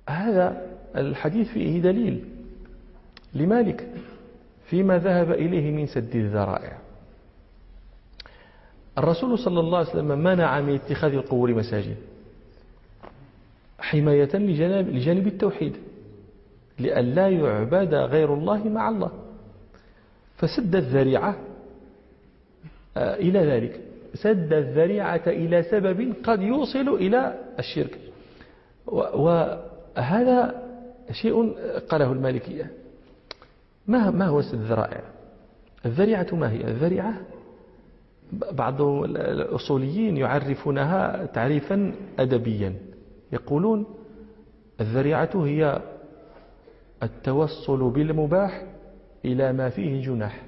هذا الحديث فيه دليل لمالك فيما ذهب إليه من سد الذرائع. الرسول صلى الله عليه وسلم منع من اتخاذ القبور مساجد حماية لجانب التوحيد، لئلا يعبد غير الله مع الله، فسد الذريعة إلى ذلك، سد الذريعة إلى سبب قد يوصل إلى الشرك. وهذا شيء قاله المالكية. ما هو سد الذرائع؟ الذريعة ما هي؟ الذريعة بعض الأصوليين يعرفونها تعريفا أدبيا، يقولون الذريعة هي التوصل بالمباح إلى ما فيه جناح،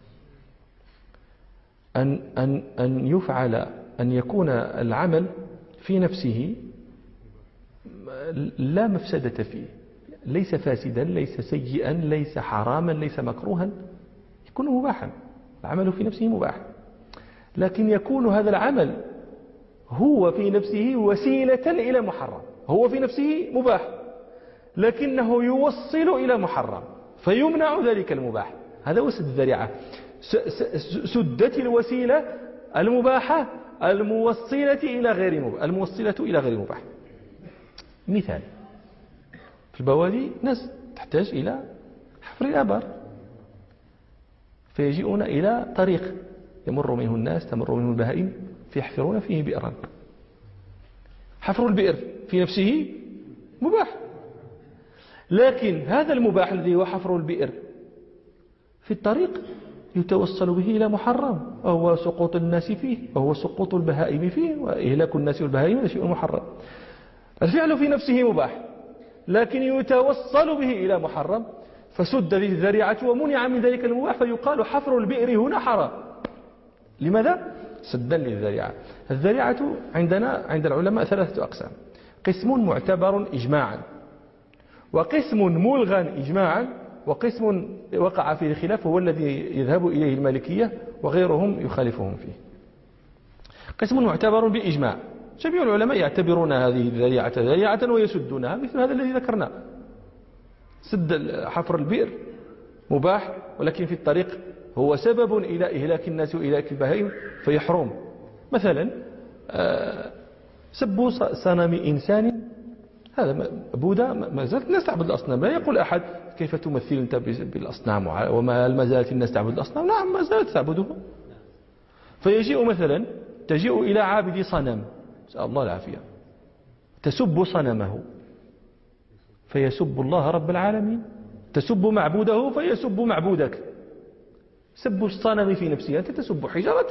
أن يفعل، أن يكون العمل في نفسه لا مفسدة فيه، ليس فاسدا، ليس سيئا، ليس حراما، ليس مكروها، يكون مباحا، العمل في نفسه مباح، لكن يكون هذا العمل هو في نفسه وسيلة إلى محرم، هو في نفسه مباح لكنه يوصل إلى محرم فيمنع ذلك المباح. هذا هو سد الذريعة. سدت الوسيلة المباحة الموصلة إلى غير مباح. مثال، في البوادي ناس تحتاج إلى حفر الآبار، فيجيئون إلى طريق يمر منه الناس، تمر منه البهائم، فيحفرون فيه بئرا. حفر البئر في نفسه مباح، لكن هذا المباح الذي هو حفر البئر في الطريق يتوصل به إلى محرم، وهو سقوط الناس فيه، وهو سقوط البهائم فيه، وإهلاك الناس والبهائم، هذا شيء محرم. الفعل في نفسه مباح لكن يتوصل به إلى محرم، فسد به الذريعة ومنع من ذلك المباح، فيقال حفر البئر هنا حرام. لماذا؟ سدا للذريعة. الذريعة عندنا عند العلماء ثلاثة أقسام: قسم معتبر إجماعا، وقسم ملغى إجماعا، وقسم وقع فيه الخلاف هو الذي يذهب إليه المالكية وغيرهم يخالفهم فيه. قسم معتبر بإجماع، جميع العلماء يعتبرون هذه الذريعة ذريعة ويسدونها، مثل هذا الذي ذكرنا، سد حفر البئر مباح ولكن في الطريق هو سبب إلى إهلاك الناس وإهلاك البهائم فيحرم. مثلا سب صنم إنسان، هذا بوذا، ما زالت الناس تعبد الأصنام، لا يقول أحد كيف تمثل أنت بالأصنام وما زالت الناس تعبد الأصنام، نعم ما زالت تعبده. فيجيء مثلا، تجيء إلى عابد صنم، نسأل الله العافية، تسب صنمه فيسب الله رب العالمين، تسب معبوده فيسب معبودك. سب الصنم في نفسه، أنت تسب حجرة،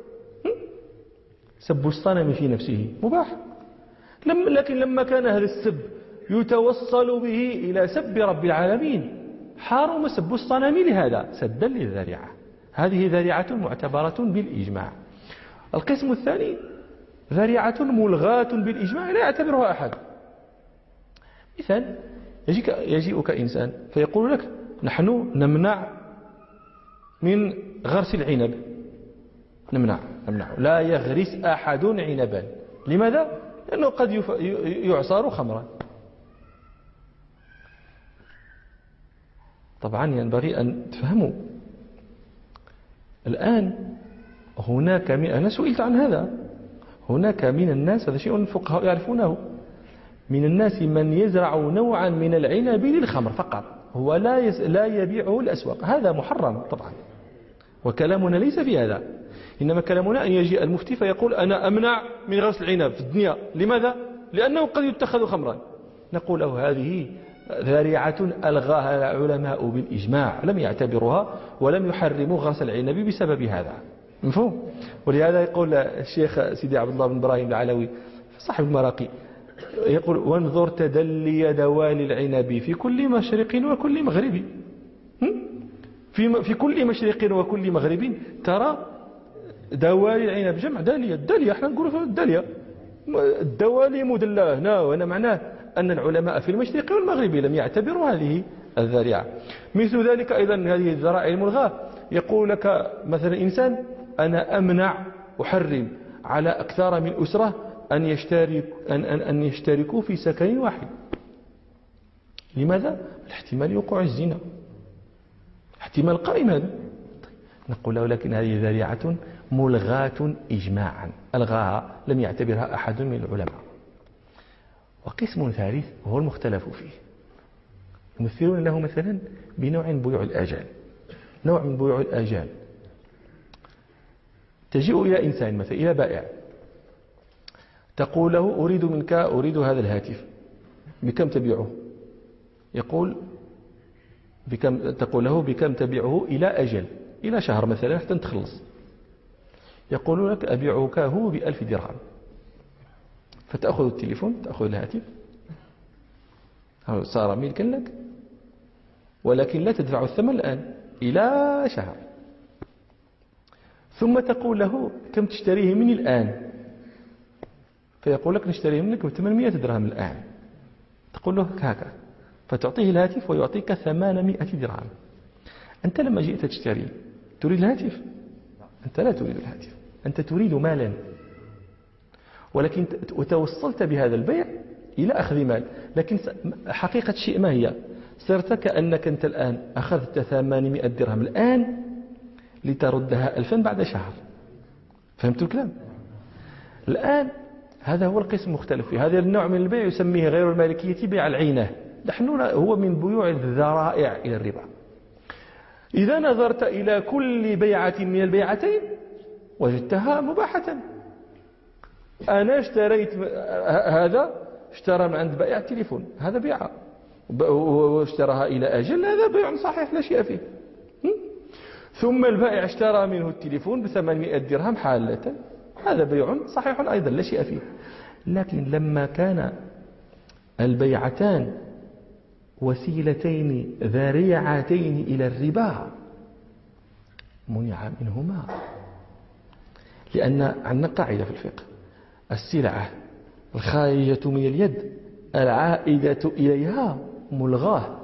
سب الصنم في نفسه مباح، لكن لما كان هذا السب يتوصل به إلى سب رب العالمين حرم سب الصنم، لهذا سدا للذريعة. هذه ذريعة معتبرة بالإجماع. القسم الثاني ذريعة ملغاة بالإجماع لا يعتبرها أحد. مثال، يجيئك إنسان فيقول لك نحن نمنع من غرس العنب، نمنع لا يغرس أحد عنبا. لماذا؟ لأنه قد يعصر خمرا. طبعا ينبغي أن تفهموا الآن هناك أنا سئلت عن هذا، هناك من الناس، هذا شيء الفقهاء يعرفونه، من الناس من يزرع نوعا من العنب للخمر فقط، هو لا يبيعه الأسواق، هذا محرم طبعا، وكلامنا ليس في هذا، إنما كلامنا أن يجي المفتي فيقول أنا أمنع من غرس العنب في الدنيا. لماذا؟ لأنه قد يتخذ خمرا. نقول له هذه ذريعة ألغاها العلماء بالإجماع، لم يعتبروها ولم يحرموا غرس العنب بسبب هذا، مفهوم؟ ولهذا يقول الشيخ سيدي عبد الله بن إبراهيم العلوي صاحب المراقي، يقول وانظر تدلي دوالي العنب في كل مشرق وكل مغرب. في كل مشرق وكل مغرب ترى دوالي العنب، جمع دالية، الدالية احنا نقول في الدالية، الدوالي مدلة هنا، وأنا معناه أن العلماء في المشرق والمغرب لم يعتبروا هذه الذريعة. مثل ذلك أيضا هذه الذرائع الملغاة، يقول لك مثلا إنسان أنا أمنع أحرم على أكثر من أسرة أن يشتركوا في سكن واحد. لماذا؟ الاحتمال وقوع الزنا، احتمال قائم هذا. نقول له لكن هذه ذريعة ملغاة إجماعا، ألغاها، لم يعتبرها أحد من العلماء. وقسم ثالث وهو المختلف فيه، يمثلون له مثلا بنوع من بيوع الآجال. نوع من بيوع الآجال، تجيء إلى إنسان مثلا، إلى بائع، تقول له أريد منك، أريد هذا الهاتف، بكم تبيعه؟ يقول بكم، تقول له بكم تبيعه إلى أجل، إلى شهر مثلا حتى تخلص. يقول لك أبيعك هو ب1000 درهم. فتأخذ التليفون، تأخذ الهاتف، صار ملكا لك، ولكن لا تدفع الثمن الآن، إلى شهر. ثم تقول له كم تشتريه مني الآن؟ فيقول لك نشتريه منك ب800 درهم الآن. تقول له هكذا، فتعطيه الهاتف ويعطيك 800 درهم. أنت لما جئت تشتري تريد الهاتف؟ أنت لا تريد الهاتف، أنت تريد مالا، ولكن توصلت بهذا البيع إلى أخذ مال. لكن حقيقة الشيء ما هي؟ صرت كأنك أنت الآن أخذت 800 درهم الآن لتردها 1000 بعد شهر. فهمت الكلام؟ الآن هذا هو القسم المختلف فيه. هذا النوع من البيع يسميه غير المالكية بيع العينة. نحن هو من بيوع الذرائع إلى الربا. إذا نظرت إلى كل بيعة من البيعتين وجدتها مباحة. أنا اشتريت، هذا اشترى من عند بائع التليفون، هذا بيعة، واشتراها إلى أجل، هذا بيع صحيح لا شيء فيه. ثم البائع اشترى منه التليفون ب800 درهم حالة، هذا بيع صحيح أيضا لا شيء فيه. لكن لما كان البيعتان وسيلتين ذريعتين إلى الربا منع منهما، لأن عندنا قاعدة في الفقه: السلعة الخارجة من اليد العائدة إليها ملغاة.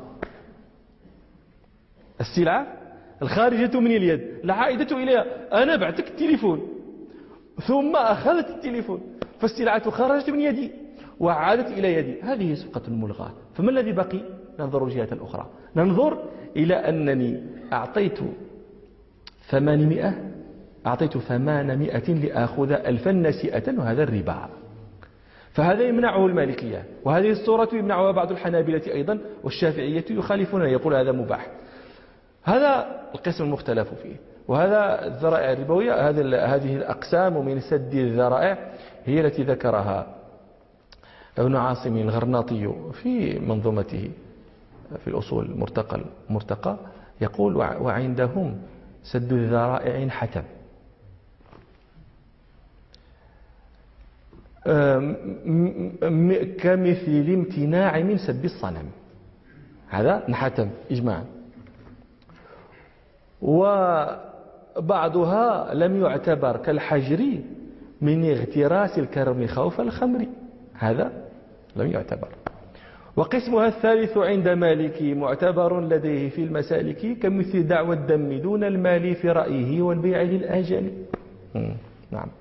السلعة الخارجة من اليد العائدة إليها، أنا بعتك التليفون ثم أخذت التليفون، فالسلعة خرجت من يدي وعادت إلى يدي، هذه صفقة ملغاة. فما الذي بقي؟ ننظر الجهة الأخرى، ننظر إلى أنني أعطيت 800 لأخذ 1000 نسيئة، وهذا الربا. فهذا يمنعه المالكية، وهذه الصورة يمنعها بعض الحنابلة أيضا، والشافعية يخالفون، يقول هذا مباح. هذا القسم المختلف فيه. وهذا الذرائع الربوية، هذه الأقسام من سد الذرائع هي التي ذكرها ابن عاصم الغرناطي في منظومته في الأصول المرتقى، يقول: وعندهم سد الذرائع حتم، كمثل امتناع من سب الصنم. هذا نحتم إجماعا. وبعضها لم يعتبر كالحجر من اغتراس الكرم خوف الخمر، هذا لم يعتبر. وقسمها الثالث عند مالكي معتبر لديه في المسالك، كمثل دعوى الدم دون المال في رأيه والبيع للآجال. نعم.